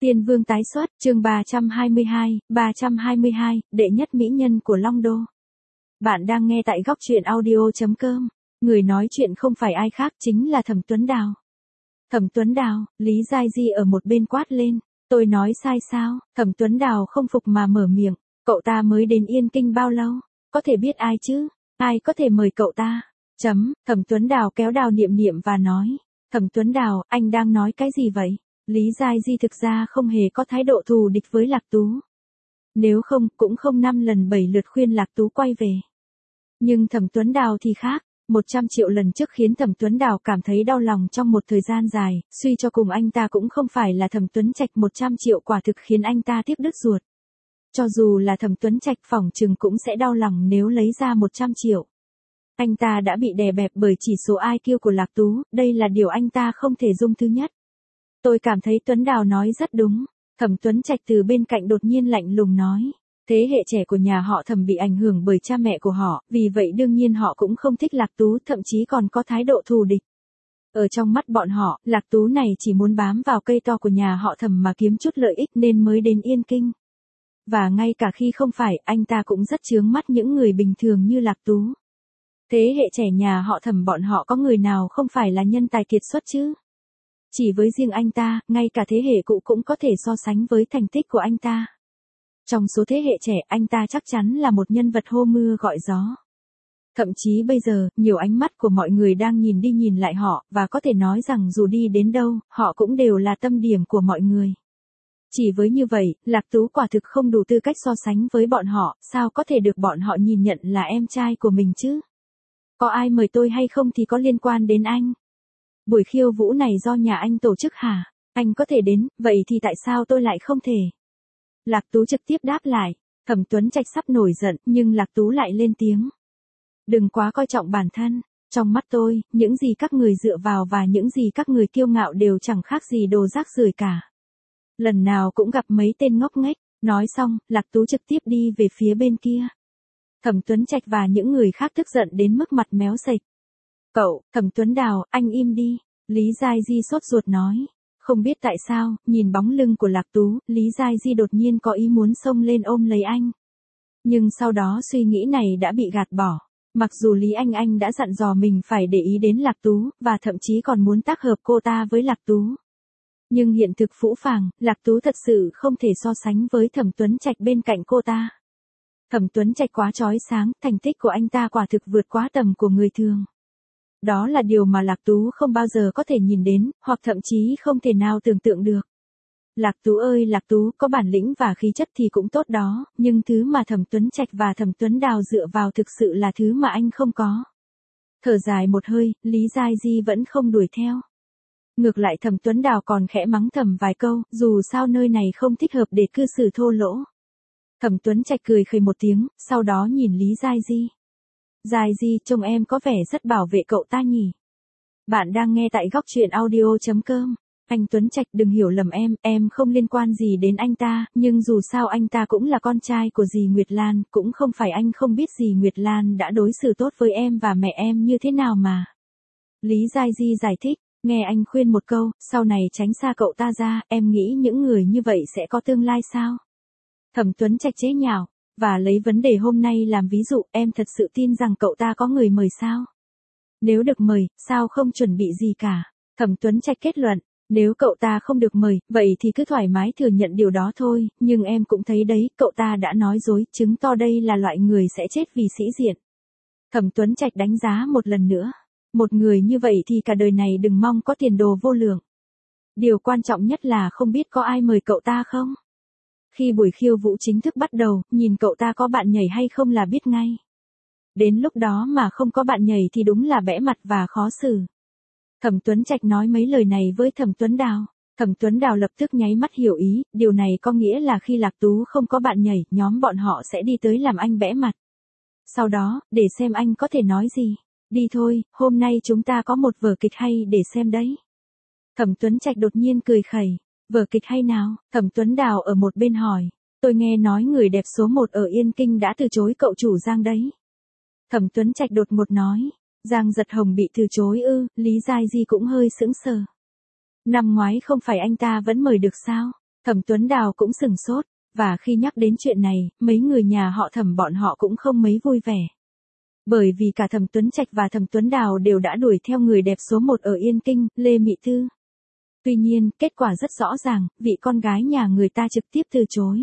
Tiên Vương tái xuất, chương 322, đệ nhất mỹ nhân của Long Đô. Bạn đang nghe tại góc truyện audio.com. Người nói chuyện không phải ai khác chính là Thẩm Tuấn Đào. Thẩm Tuấn Đào, Lý Giai Di ở một bên quát lên, tôi nói sai sao? Thẩm Tuấn Đào không phục mà mở miệng, cậu ta mới đến Yên Kinh bao lâu? Có thể biết ai chứ? Ai có thể mời cậu ta? Thẩm Tuấn Đào kéo Đào Niệm Niệm và nói, Thẩm Tuấn Đào, anh đang nói cái gì vậy? Lý Giai Di thực ra không hề có thái độ thù địch với Lạc Tú. Nếu không, cũng không 5 lần 7 lượt khuyên Lạc Tú quay về. Nhưng Thẩm Tuấn Đào thì khác, 100 triệu lần trước khiến Thẩm Tuấn Đào cảm thấy đau lòng trong một thời gian dài, suy cho cùng anh ta cũng không phải là Thẩm Tuấn Trạch 100 triệu quả thực khiến anh ta tiếc đứt ruột. Cho dù là Thẩm Tuấn Trạch phỏng chừng cũng sẽ đau lòng nếu lấy ra 100 triệu. Anh ta đã bị đè bẹp bởi chỉ số IQ của Lạc Tú, đây là điều anh ta không thể dung thứ nhất. Tôi cảm thấy Tuấn Đào nói rất đúng. Thẩm Tuấn Trạch từ bên cạnh đột nhiên lạnh lùng nói. Thế hệ trẻ của nhà họ Thẩm bị ảnh hưởng bởi cha mẹ của họ, vì vậy đương nhiên họ cũng không thích Lạc Tú, thậm chí còn có thái độ thù địch. Ở trong mắt bọn họ, Lạc Tú này chỉ muốn bám vào cây to của nhà họ Thẩm mà kiếm chút lợi ích nên mới đến Yên Kinh. Và ngay cả khi không phải, anh ta cũng rất chướng mắt những người bình thường như Lạc Tú. Thế hệ trẻ nhà họ Thẩm bọn họ có người nào không phải là nhân tài kiệt xuất chứ? Chỉ với riêng anh ta, ngay cả thế hệ cũ cũng có thể so sánh với thành tích của anh ta. Trong số thế hệ trẻ, anh ta chắc chắn là một nhân vật hô mưa gọi gió. Thậm chí bây giờ, nhiều ánh mắt của mọi người đang nhìn đi nhìn lại họ, và có thể nói rằng dù đi đến đâu, họ cũng đều là tâm điểm của mọi người. Chỉ với như vậy, Lạc Tú quả thực không đủ tư cách so sánh với bọn họ, sao có thể được bọn họ nhìn nhận là em trai của mình chứ? Có ai mời tôi hay không thì có liên quan đến anh. Buổi khiêu vũ này do nhà anh tổ chức hả? Anh có thể đến, vậy thì tại sao tôi lại không thể? Lạc Tú trực tiếp đáp lại. Thẩm Tuấn Trạch sắp nổi giận, nhưng Lạc Tú lại lên tiếng. Đừng quá coi trọng bản thân. Trong mắt tôi, những gì các người dựa vào và những gì các người kiêu ngạo đều chẳng khác gì đồ rác rưởi cả. Lần nào cũng gặp mấy tên ngốc nghếch. Nói xong, Lạc Tú trực tiếp đi về phía bên kia. Thẩm Tuấn Trạch và những người khác tức giận đến mức mặt méo sệch. Cậu, Thẩm Tuấn Đào, anh im đi. Lý Giai Di sốt ruột nói. Không biết tại sao, nhìn bóng lưng của Lạc Tú, Lý Giai Di đột nhiên có ý muốn xông lên ôm lấy anh. Nhưng sau đó suy nghĩ này đã bị gạt bỏ. Mặc dù Lý Anh đã dặn dò mình phải để ý đến Lạc Tú, và thậm chí còn muốn tác hợp cô ta với Lạc Tú. Nhưng hiện thực phũ phàng, Lạc Tú thật sự không thể so sánh với Thẩm Tuấn Trạch bên cạnh cô ta. Thẩm Tuấn Trạch quá chói sáng, thành tích của anh ta quả thực vượt quá tầm của người thường. Đó là điều mà Lạc Tú không bao giờ có thể nhìn đến, hoặc thậm chí không thể nào tưởng tượng được. Lạc Tú ơi Lạc Tú, có bản lĩnh và khí chất thì cũng tốt đó, nhưng thứ mà Thẩm Tuấn Trạch và Thẩm Tuấn Đào dựa vào thực sự là thứ mà anh không có. Thở dài một hơi, Lý Giai Di vẫn không đuổi theo. Ngược lại Thẩm Tuấn Đào còn khẽ mắng thầm vài câu, dù sao nơi này không thích hợp để cư xử thô lỗ. Thẩm Tuấn Trạch cười khẩy một tiếng, sau đó nhìn Lý Giai Di. Giai Di, trông em có vẻ rất bảo vệ cậu ta nhỉ. Bạn đang nghe tại góc truyện audio.com. Anh Tuấn Trạch đừng hiểu lầm em không liên quan gì đến anh ta, nhưng dù sao anh ta cũng là con trai của dì Nguyệt Lan, cũng không phải anh không biết dì Nguyệt Lan đã đối xử tốt với em và mẹ em như thế nào mà. Lý Giai Di giải thích, nghe anh khuyên một câu, sau này tránh xa cậu ta ra, em nghĩ những người như vậy sẽ có tương lai sao? Thẩm Tuấn Trạch chế nhạo. Và lấy vấn đề hôm nay làm ví dụ, em thật sự tin rằng cậu ta có người mời sao? Nếu được mời, sao không chuẩn bị gì cả? Thẩm Tuấn Trạch kết luận, nếu cậu ta không được mời, vậy thì cứ thoải mái thừa nhận điều đó thôi, nhưng em cũng thấy đấy, cậu ta đã nói dối, chứng tỏ đây là loại người sẽ chết vì sĩ diện. Thẩm Tuấn Trạch đánh giá một lần nữa, một người như vậy thì cả đời này đừng mong có tiền đồ vô lượng. Điều quan trọng nhất là không biết có ai mời cậu ta không? Khi buổi khiêu vũ chính thức bắt đầu, nhìn cậu ta có bạn nhảy hay không là biết ngay. Đến lúc đó mà không có bạn nhảy thì đúng là bẽ mặt và khó xử. Thẩm Tuấn Trạch nói mấy lời này với Thẩm Tuấn Đào. Thẩm Tuấn Đào lập tức nháy mắt hiểu ý, điều này có nghĩa là khi Lạc Tú không có bạn nhảy, nhóm bọn họ sẽ đi tới làm anh bẽ mặt. Sau đó, để xem anh có thể nói gì. Đi thôi, hôm nay chúng ta có một vở kịch hay để xem đấy. Thẩm Tuấn Trạch đột nhiên cười khẩy. Vở kịch hay nào? Thẩm Tuấn Đào ở một bên hỏi. Tôi nghe nói người đẹp số 1 ở Yên Kinh đã từ chối cậu chủ Giang đấy. Thẩm Tuấn Trạch đột ngột nói. Giang Giật Hồng bị từ chối ư? Lý Giai Di cũng hơi sững sờ. Năm ngoái không phải anh ta vẫn mời được sao? Thẩm Tuấn Đào cũng sừng sốt, và khi nhắc đến chuyện này, mấy người nhà họ Thẩm bọn họ cũng không mấy vui vẻ. Bởi vì cả Thẩm Tuấn Trạch và Thẩm Tuấn Đào đều đã đuổi theo người đẹp số 1 ở Yên Kinh, Lê Mị Tư. Tuy nhiên, kết quả rất rõ ràng, vị con gái nhà người ta trực tiếp từ chối.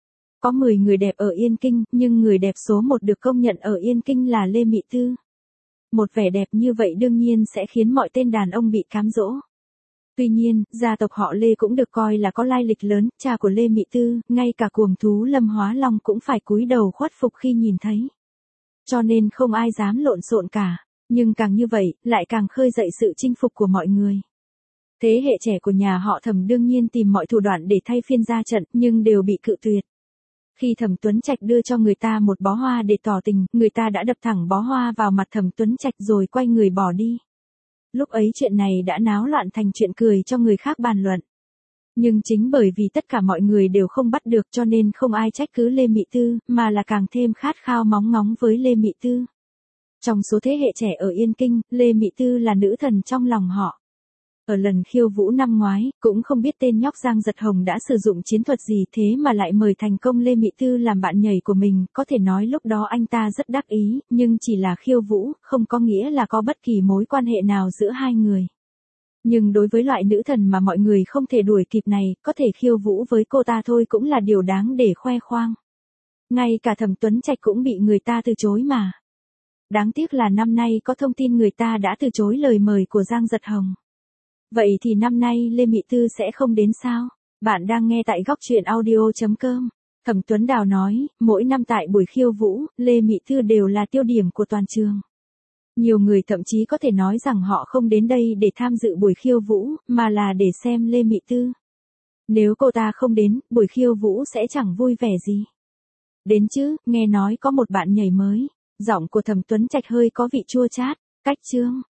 Có 10 người đẹp ở Yên Kinh, nhưng người đẹp số 1 được công nhận ở Yên Kinh là Lê Mị Tư. Một vẻ đẹp như vậy đương nhiên sẽ khiến mọi tên đàn ông bị cám dỗ. Tuy nhiên, gia tộc họ Lê cũng được coi là có lai lịch lớn, cha của Lê Mị Tư, ngay cả cuồng thú Lâm Hóa Long cũng phải cúi đầu khuất phục khi nhìn thấy. Cho nên không ai dám lộn xộn cả, nhưng càng như vậy, lại càng khơi dậy sự chinh phục của mọi người. Thế hệ trẻ của nhà họ Thẩm đương nhiên tìm mọi thủ đoạn để thay phiên ra trận, nhưng đều bị cự tuyệt. Khi Thẩm Tuấn Trạch đưa cho người ta một bó hoa để tỏ tình, người ta đã đập thẳng bó hoa vào mặt Thẩm Tuấn Trạch rồi quay người bỏ đi. Lúc ấy chuyện này đã náo loạn thành chuyện cười cho người khác bàn luận. Nhưng chính bởi vì tất cả mọi người đều không bắt được cho nên không ai trách cứ Lê Mị Tư, mà là càng thêm khát khao móng ngóng với Lê Mị Tư. Trong số thế hệ trẻ ở Yên Kinh, Lê Mị Tư là nữ thần trong lòng họ. Ở lần khiêu vũ năm ngoái, cũng không biết tên nhóc Giang Giật Hồng đã sử dụng chiến thuật gì thế mà lại mời thành công Lê Mị Tư làm bạn nhảy của mình, có thể nói lúc đó anh ta rất đắc ý, nhưng chỉ là khiêu vũ, không có nghĩa là có bất kỳ mối quan hệ nào giữa hai người. Nhưng đối với loại nữ thần mà mọi người không thể đuổi kịp này, có thể khiêu vũ với cô ta thôi cũng là điều đáng để khoe khoang. Ngay cả Thẩm Tuấn Trạch cũng bị người ta từ chối mà. Đáng tiếc là năm nay có thông tin người ta đã từ chối lời mời của Giang Giật Hồng. Vậy thì năm nay Lê Mị Tư sẽ không đến sao? Bạn đang nghe tại góc truyện audio.com. Thẩm Tuấn Đào nói, mỗi năm tại buổi khiêu vũ, Lê Mị Tư đều là tiêu điểm của toàn trường. Nhiều người thậm chí có thể nói rằng họ không đến đây để tham dự buổi khiêu vũ, mà là để xem Lê Mị Tư. Nếu cô ta không đến, buổi khiêu vũ sẽ chẳng vui vẻ gì. Đến chứ, nghe nói có một bạn nhảy mới. Giọng của Thẩm Tuấn Trạch hơi có vị chua chát. Cách chương.